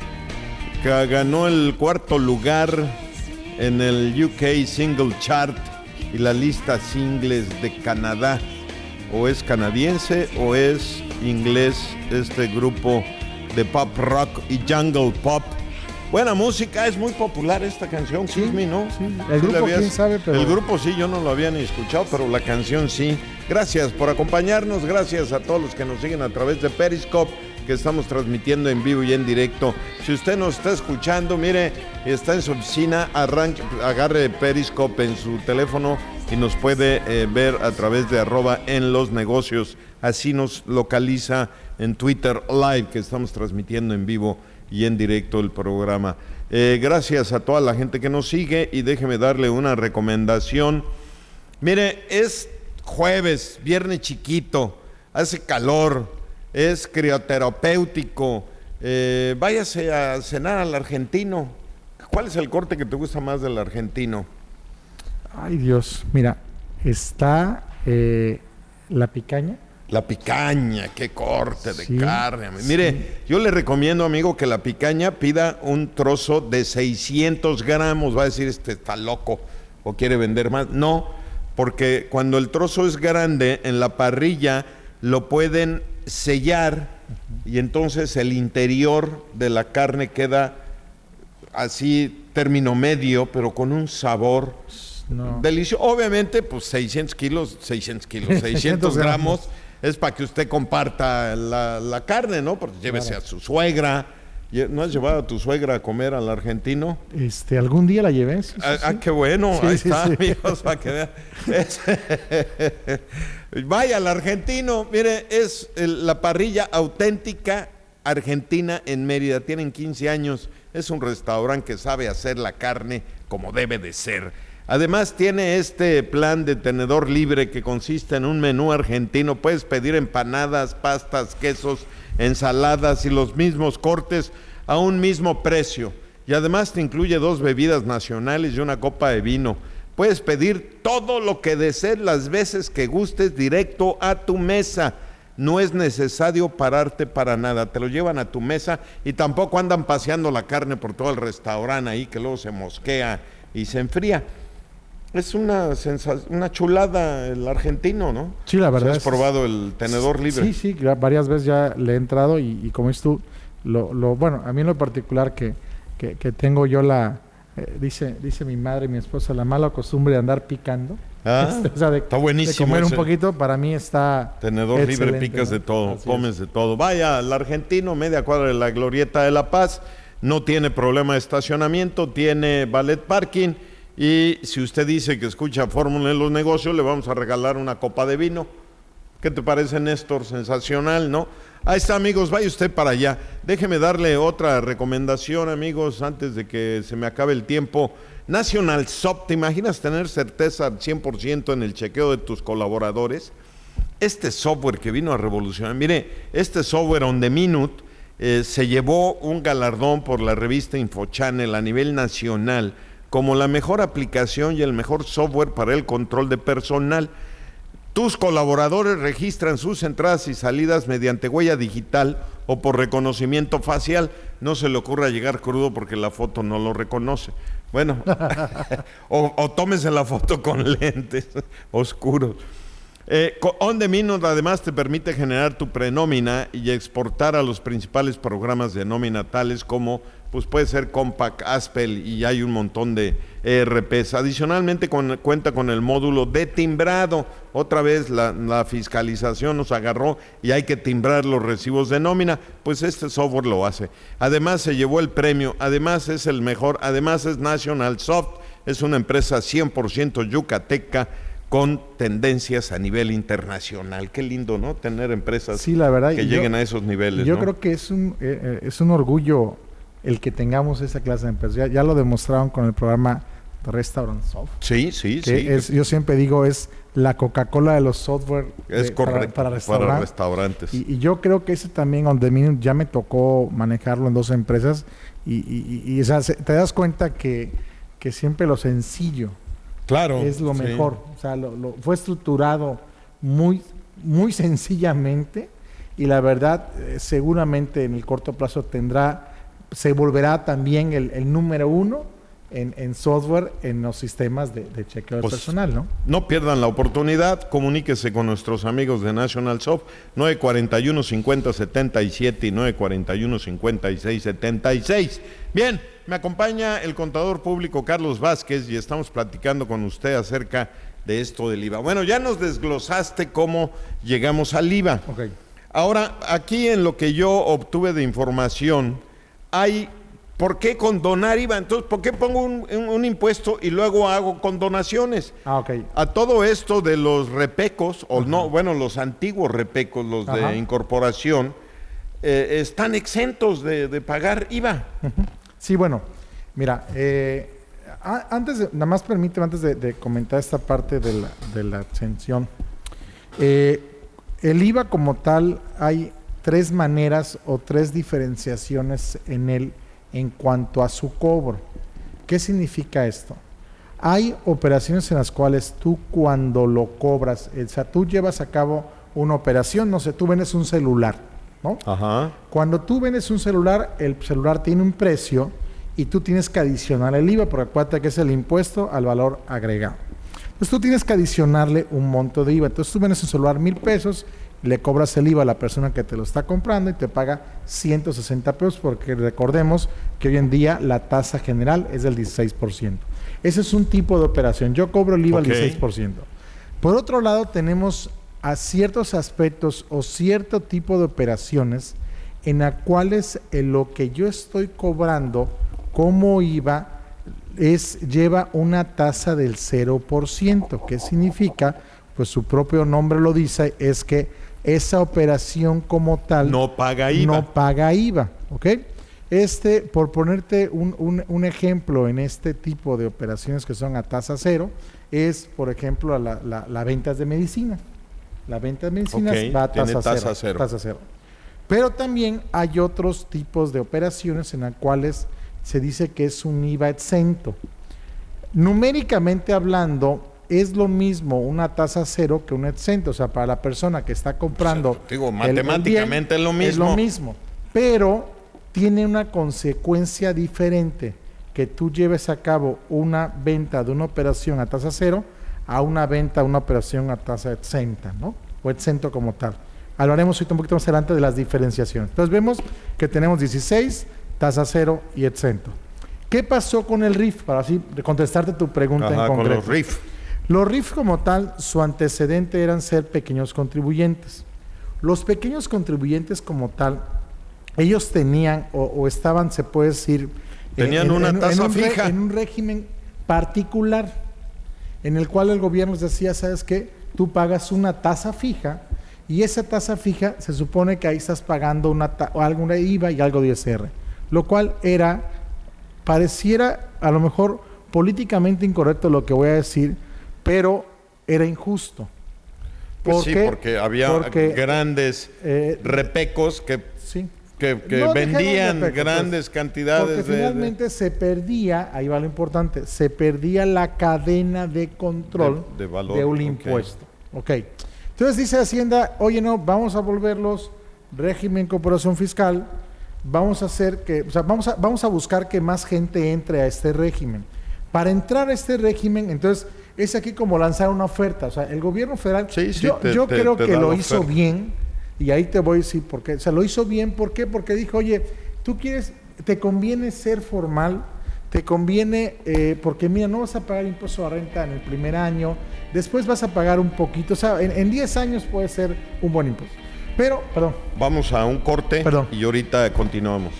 S1: ganó el cuarto lugar en el U K Single Chart y la lista singles de Canadá. O es canadiense o es inglés este grupo de pop rock y jungle pop. Buena música, es muy popular esta canción,
S3: Sí,
S1: Kiss Me, ¿no?
S3: sí. El grupo,
S1: habías-
S3: quién sabe, pero-
S1: El grupo sí, yo no lo había ni escuchado, pero la canción sí. Gracias por acompañarnos, gracias a todos los que nos siguen a través de Periscope, que estamos transmitiendo en vivo y en directo. Si usted nos está escuchando, mire, está en su oficina, arranque, agarre Periscope en su teléfono y nos puede eh, ver a través de arroba en los negocios. Así nos localiza en Twitter Live, que estamos transmitiendo en vivo y en directo el programa. Eh, gracias a toda la gente que nos sigue y déjeme darle una recomendación. Mire, es jueves, viernes chiquito, hace calor, es crioterapéutico. Eh, váyase a cenar al argentino. ¿Cuál es el corte que te gusta más del argentino?
S3: Ay, Dios, mira, está eh, la picaña.
S1: La picaña, qué corte de
S3: Sí,
S1: carne. amigo.
S3: sí.
S1: Mire, yo le recomiendo, amigo, que la picaña pida un trozo de seiscientos gramos. Va a decir, este está loco o quiere vender más. No, porque cuando el trozo es grande, en la parrilla lo pueden sellar y entonces el interior de la carne queda así, término medio, pero con un sabor
S3: No.
S1: delicioso. Obviamente, pues seiscientos kilos, seiscientos kilos, seiscientos gramos, es para que usted comparta la, la carne, ¿no? Porque llévese
S3: Claro.
S1: a su suegra. Lle- ¿No has llevado a tu suegra a comer al argentino?
S3: Este, algún día la llevé. Sí, sí,
S1: Ah,
S3: sí.
S1: ah, qué bueno,
S3: Sí,
S1: ahí
S3: sí,
S1: está,
S3: sí.
S1: amigos, para que vean. Es- Vaya al argentino, mire, es el- la parrilla auténtica argentina en Mérida. Tienen quince años, es un restaurante que sabe hacer la carne como debe de ser. Además tiene este plan de tenedor libre que consiste en un menú argentino. Puedes pedir empanadas, pastas, quesos, ensaladas y los mismos cortes a un mismo precio. Y además te incluye dos bebidas nacionales y una copa de vino. Puedes pedir todo lo que desees las veces que gustes directo a tu mesa. No es necesario pararte para nada. Te lo llevan a tu mesa y tampoco andan paseando la carne por todo el restaurante ahí que luego se mosquea y se enfría. Es una sensa- una chulada el argentino, ¿no?
S3: Sí, la verdad.
S1: ¿Has
S3: es,
S1: probado el tenedor libre?
S3: Sí, sí, varias veces ya le he entrado y, y como dices tú, lo, lo, bueno, a mí en lo particular que, que, que tengo yo la, eh, dice, dice mi madre y mi esposa, la mala costumbre de andar picando.
S1: Ah,
S3: este, o sea, de,
S1: está buenísimo.
S3: De comer
S1: ese
S3: un poquito, para mí está
S1: tenedor libre, picas
S3: ¿no?
S1: de todo,
S3: Así
S1: comes
S3: es.
S1: de todo. Vaya, el argentino, media cuadra de la Glorieta de La Paz, no tiene problema de estacionamiento, tiene valet parking y si usted dice que escucha Fórmula en los negocios, le vamos a regalar una copa de vino. ¿Qué te parece, Néstor? Sensacional, ¿no? Ahí está, amigos, vaya usted para allá. Déjeme darle otra recomendación, amigos, antes de que se me acabe el tiempo. National Soft, ¿te imaginas tener certeza al cien por ciento en el chequeo de tus colaboradores? Este software que vino a revolucionar, mire, este software on the minute eh, se llevó un galardón por la revista InfoChannel a nivel nacional como la mejor aplicación y el mejor software para el control de personal. Tus colaboradores registran sus entradas y salidas mediante huella digital o por reconocimiento facial. No se le ocurra llegar crudo porque la foto no lo reconoce. Bueno, o, o tómese la foto con lentes oscuros. Eh, On the Minute además te permite generar tu prenómina y exportar a los principales programas de nómina tales como, pues puede ser Compaq, Aspel y hay un montón de E R Pes. Adicionalmente con, cuenta con el módulo de timbrado. Otra vez la, la fiscalización nos agarró y hay que timbrar los recibos de nómina, pues este software lo hace. Además se llevó el premio, además es el mejor, además es National Soft, es una empresa cien por ciento yucateca con tendencias a nivel internacional. Qué lindo, ¿no? Tener empresas
S3: sí, la verdad,
S1: que
S3: yo,
S1: lleguen a esos niveles.
S3: Yo
S1: ¿no?
S3: creo que es un, eh, es un orgullo el que tengamos esa clase de empresas. Ya, ya lo demostraron con el programa Restaurant Soft.
S1: Sí, sí,
S3: que
S1: sí.
S3: Es, yo siempre digo, es la Coca-Cola de los software
S1: es
S3: de,
S1: correcto,
S3: para, para, restaurant.
S1: para restaurantes.
S3: Y, y yo creo que ese también, On The Minute, ya me tocó manejarlo en dos empresas y, y, y, y o sea, se, te das cuenta que, que siempre lo sencillo
S1: claro,
S3: es lo
S1: sí.
S3: mejor. O sea, lo, lo, fue estructurado muy, muy sencillamente y la verdad, eh, seguramente en el corto plazo tendrá, se volverá también el, el número uno en, en software en los sistemas de, de chequeo de
S1: pues,
S3: personal, ¿no?
S1: No pierdan la oportunidad, comuníquese con nuestros amigos de National Soft, nueve cuatro uno, cinco cero siete siete y nueve cuatro uno, cinco seis siete seis. Bien, me acompaña el contador público Carlos Vázquez y estamos platicando con usted acerca de esto del I V A. Bueno, ya nos desglosaste cómo llegamos al I V A.
S3: Okay.
S1: Ahora, aquí en lo que yo obtuve de información, hay, ¿por qué condonar I V A? Entonces, ¿por qué pongo un, un, un impuesto y luego hago condonaciones?
S3: Ah, ok.
S1: A todo esto de los repecos, o Ajá. no, bueno, los antiguos repecos, los Ajá. de incorporación, eh, están exentos de, de pagar I V A.
S3: Uh-huh. Sí, bueno, mira, eh, a, antes de, nada más permíteme, antes de, de comentar esta parte de la, de la exención, eh, el I V A como tal, hay tres maneras o tres diferenciaciones en él en cuanto a su cobro. ¿Qué significa esto? Hay operaciones en las cuales tú cuando lo cobras, o sea, tú llevas a cabo una operación, no sé, tú vendes un celular, ¿no?
S1: Ajá.
S3: Cuando tú vendes un celular, el celular tiene un precio y tú tienes que adicionar el I V A, porque acuérdate que es el impuesto al valor agregado. Entonces tú tienes que adicionarle un monto de I V A. Entonces tú vendes un celular mil pesos, le cobras el I V A a la persona que te lo está comprando y te paga ciento sesenta pesos, porque recordemos que hoy en día la tasa general es del dieciséis por ciento. Ese es un tipo de operación. Yo cobro el I V A okay. al dieciséis por ciento. Por otro lado, tenemos a ciertos aspectos o cierto tipo de operaciones en las cuales eh, lo que yo estoy cobrando como I V A es, lleva una tasa del cero por ciento. ¿Qué significa? Pues su propio nombre lo dice, es que esa operación como tal
S1: no paga I V A.
S3: No paga I V A, ¿ok? Este, por ponerte un, un, un ejemplo en este tipo de operaciones que son a tasa cero, es, por ejemplo, la, la, la ventas de medicina. La venta de medicinas
S1: okay,
S3: va a tasa,
S1: tasa
S3: cero,
S1: cero.
S3: tasa cero. Pero también hay otros tipos de operaciones en las cuales se dice que es un I V A exento. Numéricamente hablando, es lo mismo una tasa cero que un exento. O sea, para la persona que está comprando...
S1: O sea, digo, matemáticamente el bien, es lo mismo.
S3: Es lo mismo, pero tiene una consecuencia diferente. que tú lleves a cabo una venta de una operación a tasa cero a una venta, una operación a tasa exenta, ¿no? O exento como tal. Hablaremos hoy un poquito más adelante de las diferenciaciones. Entonces vemos que tenemos dieciséis, tasa cero y exento. ¿Qué pasó con el R I F? Para así contestarte tu pregunta
S1: Ajá,
S3: en concreto.
S1: con los R I F.
S3: Los R I F como tal, su antecedente eran ser pequeños contribuyentes. Los pequeños contribuyentes como tal, ellos tenían o, o estaban, se puede decir,
S1: tenían
S3: en,
S1: una
S3: en,
S1: tasa
S3: en un
S1: fija.
S3: Re, en un régimen particular, en el cual el gobierno les decía, ¿sabes qué? Tú pagas una tasa fija y esa tasa fija se supone que ahí estás pagando una alguna I V A y algo de I S R, lo cual era, pareciera a lo mejor políticamente incorrecto lo que voy a decir, pero era injusto.
S1: Pues
S3: ¿Por
S1: sí,
S3: qué?
S1: porque había
S3: Porque,
S1: grandes
S3: eh,
S1: repecos que,
S3: sí.
S1: que, que
S3: No
S1: vendían
S3: dejemos de
S1: grandes
S3: pues,
S1: cantidades.
S3: porque
S1: de,
S3: finalmente de, se perdía, ahí va lo importante, se perdía la cadena de control
S1: de, de, valor,
S3: de un
S1: okay.
S3: impuesto. Ok. Entonces dice Hacienda, oye no, vamos a volverlos régimen corporación fiscal, vamos a hacer que, o sea, vamos a, vamos a buscar que más gente entre a este régimen. Para entrar a este régimen, entonces, es aquí como lanzar una oferta. O sea, el gobierno federal,
S1: sí, sí,
S3: yo,
S1: te,
S3: yo
S1: te,
S3: creo
S1: te
S3: que lo
S1: oferta.
S3: hizo bien, y ahí te voy a decir por qué. O sea, lo hizo bien, ¿por qué? Porque dijo, oye, tú quieres, te conviene ser formal, te conviene, eh, porque mira, no vas a pagar impuesto a renta en el primer año, después vas a pagar un poquito, o sea, en diez años puede ser un buen impuesto. Pero, perdón.
S1: Vamos a un corte
S3: perdón.
S1: y ahorita continuamos.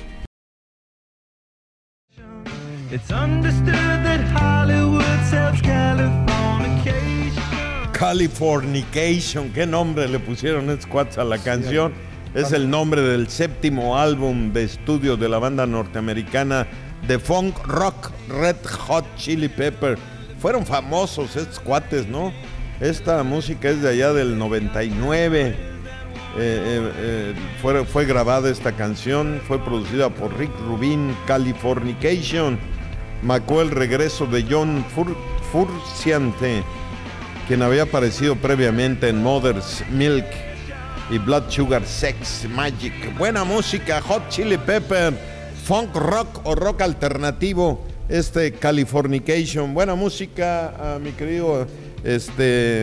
S4: It's understood that Hollywood sells Californication.
S1: Californication, qué nombre le pusieron estos cuates a la canción. Sí, es el nombre del séptimo álbum de estudio de la banda norteamericana de funk rock Red Hot Chili Pepper. Fueron famosos estos cuates, ¿no? Esta música es de allá del noventa y nueve. Eh, eh, eh, fue, fue grabada esta canción, fue producida por Rick Rubin. Californication marcó el regreso de John Fur, Frusciante, quien había aparecido previamente en Mother's Milk y Blood Sugar Sex Magic. Buena música, Hot Chili Pepper, funk rock o rock alternativo, este Californication. Buena música, uh, mi querido este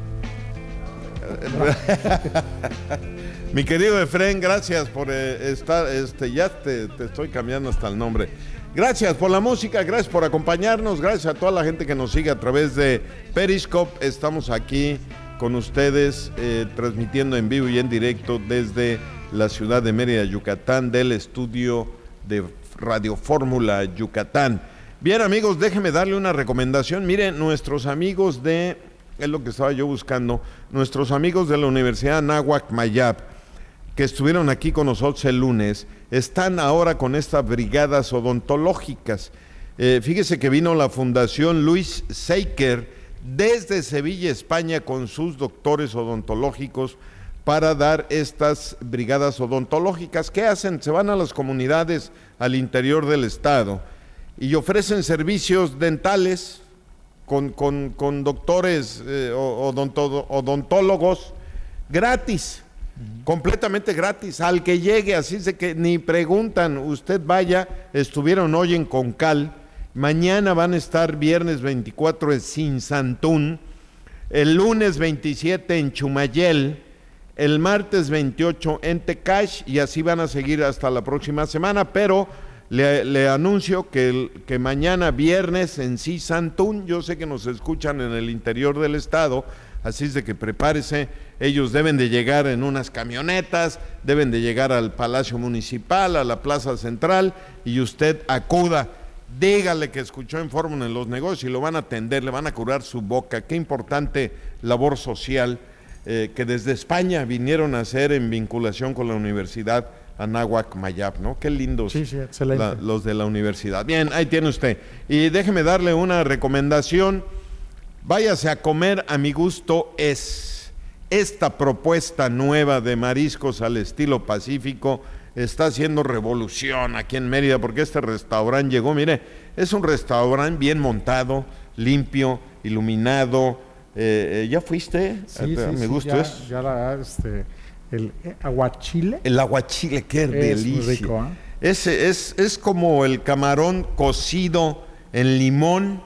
S1: mi querido Efren, gracias por eh, estar, este, ya te, te estoy cambiando hasta el nombre. Gracias por la música, gracias por acompañarnos, gracias a toda la gente que nos sigue a través de Periscope. Estamos aquí con ustedes eh, transmitiendo en vivo y en directo desde la ciudad de Mérida, Yucatán, del estudio de Radio Fórmula Yucatán. Bien, amigos, déjenme darle una recomendación. Miren, nuestros amigos de, es lo que estaba yo buscando, nuestros amigos de la Universidad Anáhuac Mayab, que estuvieron aquí con nosotros el lunes, están ahora con estas brigadas odontológicas. Eh, fíjese que vino la Fundación Luis Seiker desde Sevilla, España, con sus doctores odontológicos para dar estas brigadas odontológicas. ¿Qué hacen? Se van a las comunidades al interior del estado y ofrecen servicios dentales con, con, con doctores eh, odonto, odontólogos gratis. Completamente gratis, al que llegue, así es de que ni preguntan, usted vaya. Estuvieron hoy en Concal, mañana van a estar viernes veinticuatro en Cinzantún, el lunes veintisiete en Chumayel, el martes veintiocho en Tecash, y así van a seguir hasta la próxima semana. Pero le, le anuncio que, el, que mañana viernes en Cinzantún, yo sé que nos escuchan en el interior del estado, así es de que prepárese. Ellos deben de llegar en unas camionetas, deben de llegar al Palacio Municipal, a la Plaza Central, y usted acuda, dígale que escuchó en Fórmula en los Negocios y lo van a atender, le van a curar su boca. Qué importante labor social eh, que desde España vinieron a hacer en vinculación con la Universidad Anáhuac Mayab, ¿no? Qué lindos
S3: sí, sí, excelente.
S1: La, los de la universidad. Bien, ahí tiene usted. Y déjeme darle una recomendación. Váyase a comer, a mi gusto es esta propuesta nueva de mariscos al estilo Pacífico. Está haciendo revolución aquí en Mérida, porque este restaurante llegó, mire, es un restaurante bien montado, limpio, iluminado. Eh, ¿Ya fuiste?
S3: Sí,
S1: a, a
S3: sí,
S1: mi
S3: sí,
S1: gusto
S3: ya,
S1: es
S3: ya la, este, el eh, aguachile.
S1: el aguachile, qué
S3: es
S1: delicia.
S3: muy rico, ¿eh?
S1: Es, es, es como el camarón cocido en limón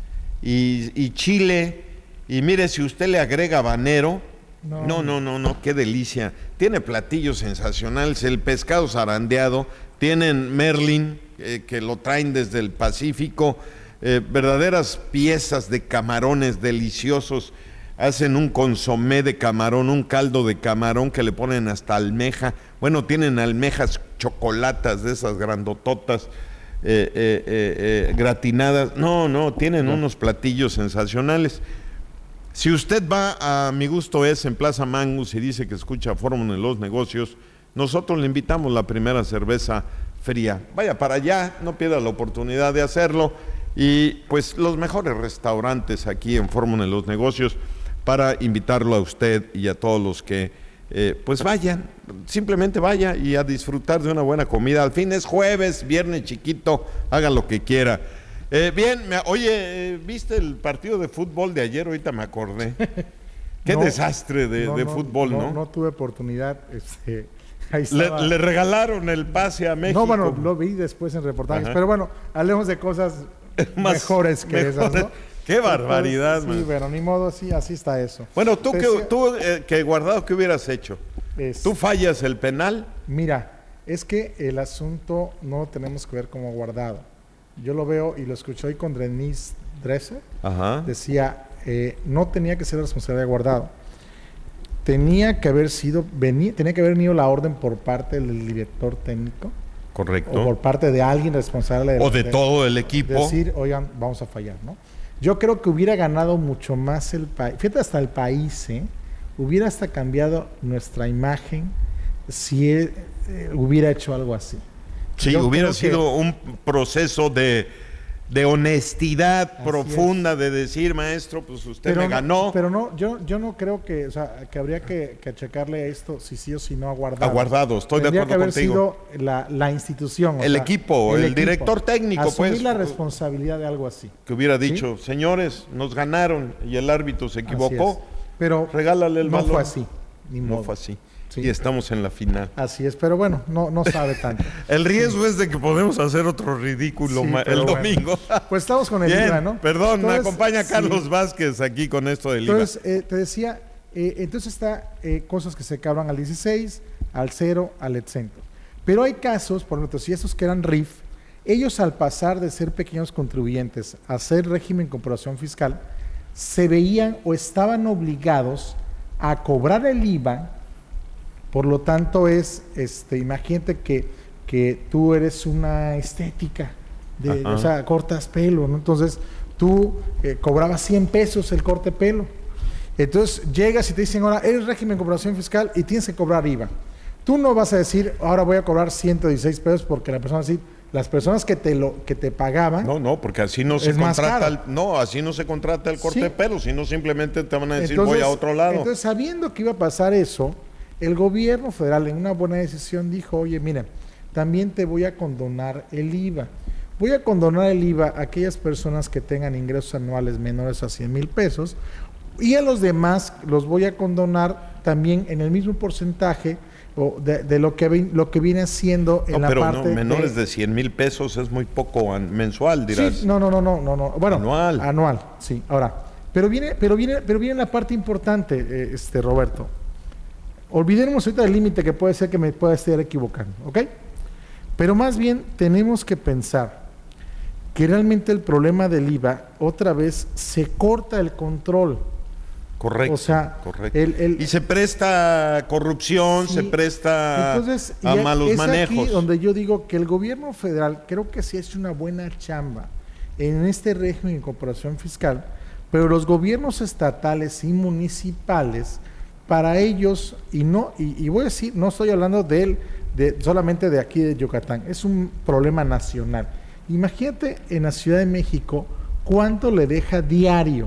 S1: y, y chile. Y mire, si usted le agrega habanero, no. no, no, no, no, qué delicia. Tiene platillos sensacionales, el pescado zarandeado, tienen merlin, eh, que lo traen desde el Pacífico, eh, verdaderas piezas de camarones deliciosos. Hacen un consomé de camarón, un caldo de camarón que le ponen hasta almeja. Bueno, tienen almejas chocolatas de esas grandototas, eh, eh, eh, eh, gratinadas. No, no, tienen no. unos platillos sensacionales. Si usted va a Mi Gusto Es en Plaza Mangus y dice que escucha Fórmula de los Negocios, nosotros le invitamos la primera cerveza fría. Vaya para allá, no pierda la oportunidad de hacerlo. Y pues los mejores restaurantes aquí en Fórmula de los Negocios para invitarlo a usted y a todos los que eh, pues vayan, simplemente vaya y a disfrutar de una buena comida. Al fin es jueves, viernes chiquito, haga lo que quiera. Eh, bien, me, oye, eh, ¿viste el partido de fútbol de ayer? Ahorita me acordé. Qué no, desastre de,
S3: no,
S1: de
S3: no,
S1: fútbol, ¿no?
S3: ¿no? No tuve oportunidad. Este, ahí
S1: le, le regalaron el pase a México.
S3: No, bueno, lo vi después en reportajes. Ajá. Pero bueno, hablemos de cosas Más, mejores que mejores. esas, ¿no?
S1: Qué barbaridad,
S3: Entonces, sí, bueno, ni modo, así, así está eso.
S1: Bueno, tú, que, tú eh, que Guardado, ¿qué hubieras hecho? Es, ¿Tú fallas el penal?
S3: Mira, es que el asunto no lo tenemos que ver como Guardado. Yo lo veo y lo escuché hoy con Denise Dresser.
S1: Ajá.
S3: Decía, eh, no tenía que ser la responsabilidad de Guardado. Tenía que haber sido, venía, tenía que haber venido la orden por parte del director técnico.
S1: Correcto.
S3: O por parte de alguien responsable. De,
S1: o de,
S3: de
S1: todo el equipo.
S3: Decir, oigan, vamos a fallar, ¿no? Yo creo que hubiera ganado mucho más el país. Fíjate, hasta el país, ¿eh? Hubiera hasta cambiado nuestra imagen si él eh, hubiera hecho algo así.
S1: Sí, Yo hubiera sido que... un proceso de, de honestidad así profunda, es. de decir, maestro, pues usted
S3: pero
S1: me
S3: no,
S1: ganó.
S3: Pero no, yo, yo no creo que, o sea, que habría que, que checarle a esto si sí o si no a Guardado.
S1: A Guardado, estoy
S3: Tendría
S1: de acuerdo
S3: contigo.
S1: contigo.
S3: Tendría que haber sido la, la institución.
S1: El
S3: sea,
S1: equipo, el, el equipo. director técnico,
S3: Asumir
S1: pues.
S3: la responsabilidad de algo así.
S1: Que hubiera dicho, ¿sí? Señores, nos ganaron y el árbitro se equivocó.
S3: Pero
S1: regálale el
S3: no
S1: balón.
S3: fue así. Ni
S1: no
S3: modo.
S1: fue así.
S3: Sí.
S1: Y estamos en la final.
S3: Así es, pero bueno, no, no sabe tanto.
S1: El riesgo sí. es de que podemos hacer otro ridículo sí, el domingo.
S3: Bueno. Pues estamos con el
S1: Bien,
S3: I V A, ¿no?
S1: Perdón,
S3: entonces,
S1: me acompaña Carlos
S3: sí.
S1: Vázquez aquí con esto del
S3: entonces,
S1: I V A.
S3: Eh, te decía, eh, entonces está eh, cosas que se cabran al dieciséis, al cero, al exento. Pero hay casos, por ejemplo, si esos que eran R I F, ellos al pasar de ser pequeños contribuyentes a ser régimen de comprobación fiscal, se veían o estaban obligados a cobrar el I V A. Por lo tanto es, este, imagínate que, que tú eres una estética, de, o sea, cortas pelo, ¿no? Entonces tú eh, cobrabas cien pesos el corte pelo. Entonces llegas y te dicen, ahora eres régimen de comprobación fiscal y tienes que cobrar I V A. Tú no vas a decir, ahora voy a cobrar ciento dieciséis pesos porque la persona va a decir, las personas que te lo que te pagaban.
S1: No, no, porque así no se contrata el, no, así no se contrata el corte sí. de pelo, sino simplemente te van a decir entonces, voy a otro lado.
S3: Entonces, sabiendo que iba a pasar eso, el gobierno federal en una buena decisión dijo, oye, mira, también te voy a condonar el I V A. Voy a condonar el I V A a aquellas personas que tengan ingresos anuales menores a cien mil pesos y a los demás los voy a condonar también en el mismo porcentaje o de, de lo que lo que viene siendo en
S1: no,
S3: la
S1: pero
S3: parte
S1: no, menores
S3: de,
S1: de cien mil pesos es muy poco mensual, dirás.
S3: Sí, no, no, no, no, no, no. Bueno,
S1: anual.
S3: Anual, sí. Ahora, pero viene, pero viene, pero viene la parte importante, eh, este Roberto. Olvidemos ahorita del límite que puede ser que me pueda estar equivocando, ¿ok? Pero más bien tenemos que pensar que realmente el problema del I V A otra vez se corta el control.
S1: Correcto.
S3: O sea,
S1: correcto.
S3: El, el,
S1: y se presta a corrupción, sí, se presta Entonces, a malos
S3: es
S1: manejos.
S3: Aquí donde yo digo que el gobierno federal creo que sí ha hecho una buena chamba en este régimen de cooperación fiscal, pero los gobiernos estatales y municipales para ellos, y no y, y voy a decir, no estoy hablando de él, de, solamente de aquí de Yucatán, es un problema nacional. Imagínate en la Ciudad de México cuánto le deja diario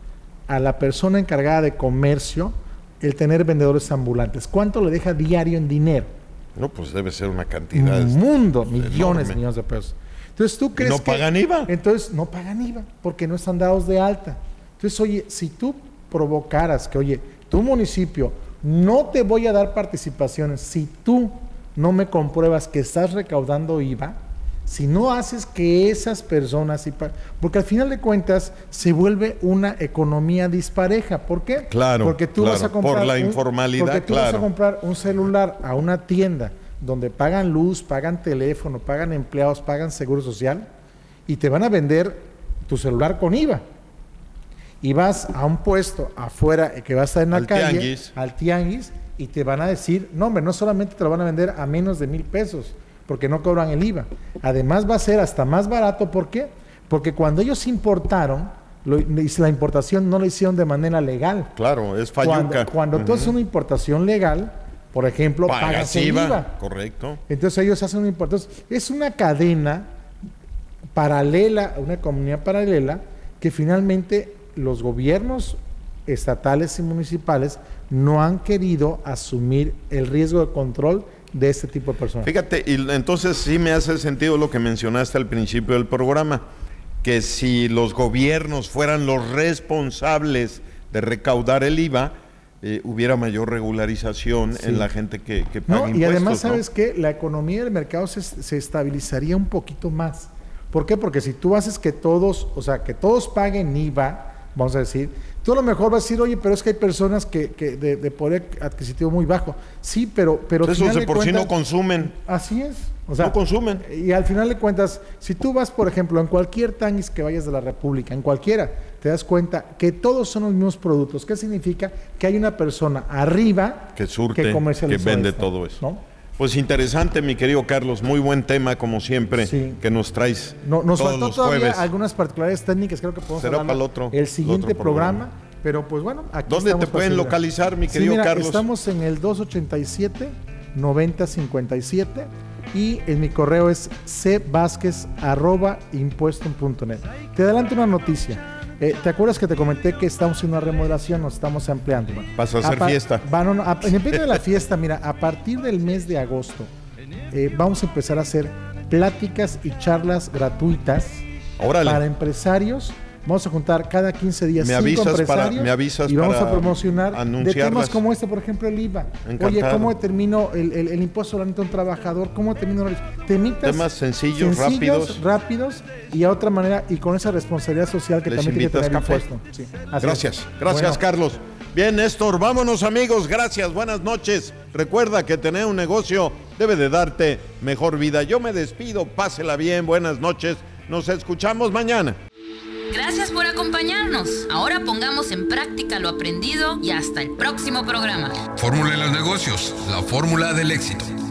S3: a la persona encargada de comercio el tener vendedores ambulantes, cuánto le deja diario en dinero.
S1: No, pues debe ser una cantidad.
S3: Un mundo,
S1: enorme.
S3: millones, millones de pesos. Entonces tú crees
S1: ¿Y no
S3: que,
S1: pagan I V A?
S3: Entonces no pagan I V A porque no están dados de alta. Entonces, oye, si tú provocaras que, oye, tu municipio, no te voy a dar participaciones si tú no me compruebas que estás recaudando I V A, si no haces que esas personas, porque al final de cuentas se vuelve una economía dispareja. ¿Por qué?
S1: Claro,
S3: porque tú
S1: claro,
S3: vas a comprar
S1: por la
S3: un,
S1: informalidad,
S3: porque tú
S1: claro.
S3: vas a comprar un celular a una tienda donde pagan luz, pagan teléfono, pagan empleados, pagan seguro social y te van a vender tu celular con I V A. Y vas a un puesto afuera que va a estar en la
S1: al
S3: calle,
S1: tianguis.
S3: al tianguis, y te van a decir, no hombre, no solamente te lo van a vender a menos de mil pesos, porque no cobran el I V A. Además va a ser hasta más barato, ¿por qué? Porque cuando ellos importaron, lo, la importación no lo hicieron de manera legal.
S1: Claro, es fayuca.
S3: Cuando, cuando uh-huh. tú haces una importación legal, por ejemplo, pagas, pagas el I V A. I V A.
S1: Correcto.
S3: Entonces ellos hacen una importación. Es una cadena paralela, una economía paralela, que finalmente los gobiernos estatales y municipales no han querido asumir el riesgo de control de este tipo de personas.
S1: Fíjate, y entonces sí me hace sentido lo que mencionaste al principio del programa, que si los gobiernos fueran los responsables de recaudar el I V A, eh, hubiera mayor regularización sí. en la gente que, que paga
S3: no,
S1: impuestos.
S3: Y además,
S1: ¿no?
S3: ¿sabes qué? La economía del mercado se, se estabilizaría un poquito más. ¿Por qué? Porque si tú haces que todos, o sea, que todos paguen I V A, vamos a decir, tú a lo mejor vas a decir, oye, pero es que hay personas que, que de, de poder adquisitivo muy bajo. Sí, pero... pero
S1: esos de por sí no consumen.
S3: Así es. O sea,
S1: no consumen.
S3: Y al final de cuentas, si tú vas, por ejemplo, en cualquier tianguis que vayas de la República, en cualquiera, te das cuenta que todos son los mismos productos. ¿Qué significa? Que hay una persona arriba
S1: que surte,
S3: que,
S1: que vende
S3: esto,
S1: todo eso.
S3: ¿no?
S1: Pues interesante, mi querido Carlos, muy buen tema como siempre sí. que nos traes
S3: no, nos
S1: todos
S3: faltó
S1: los
S3: todavía
S1: jueves.
S3: Algunas particularidades técnicas, creo que podemos
S1: Será
S3: hablar
S1: para el otro
S3: el siguiente
S1: el otro
S3: programa,
S1: programa,
S3: pero pues bueno, aquí
S1: ¿dónde
S3: estamos
S1: te pueden
S3: para
S1: localizar, mi querido
S3: sí, mira,
S1: Carlos?
S3: Estamos en el dos ochenta y siete, noventa cincuenta y siete y en mi correo es c vázquez arroba impuestum punto net. Te adelanto una noticia. Eh, ¿Te acuerdas que te comenté que estamos en una remodelación, nos estamos ampliando? Bueno,
S1: vas a hacer
S3: a
S1: fiesta.
S3: Va, no, no, a, en el medio de la fiesta, mira, a partir del mes de agosto eh, vamos a empezar a hacer pláticas y charlas gratuitas
S1: Órale.
S3: para empresarios. Vamos a juntar cada quince días
S1: me
S3: cinco
S1: avisas
S3: empresarios
S1: para, me avisas
S3: y vamos
S1: para
S3: a promocionar de temas como este, por ejemplo, el I V A.
S1: Encantado.
S3: Oye, ¿cómo determino el, el, el impuesto de un trabajador? ¿Cómo determino temitas
S1: temas sencillos,
S3: sencillos
S1: rápidos,
S3: rápidos y a otra manera y con esa responsabilidad social que
S1: Les
S3: también tiene que tener el
S1: café.
S3: impuesto? Sí,
S1: gracias,
S3: es.
S1: gracias
S3: bueno.
S1: Carlos. Bien, Néstor, vámonos amigos, gracias, buenas noches. Recuerda que tener un negocio debe de darte mejor vida. Yo me despido, pásela bien, buenas noches, nos escuchamos mañana.
S5: Gracias por acompañarnos. Ahora pongamos en práctica lo aprendido y hasta el próximo programa.
S2: Fórmula de los negocios, la fórmula del éxito.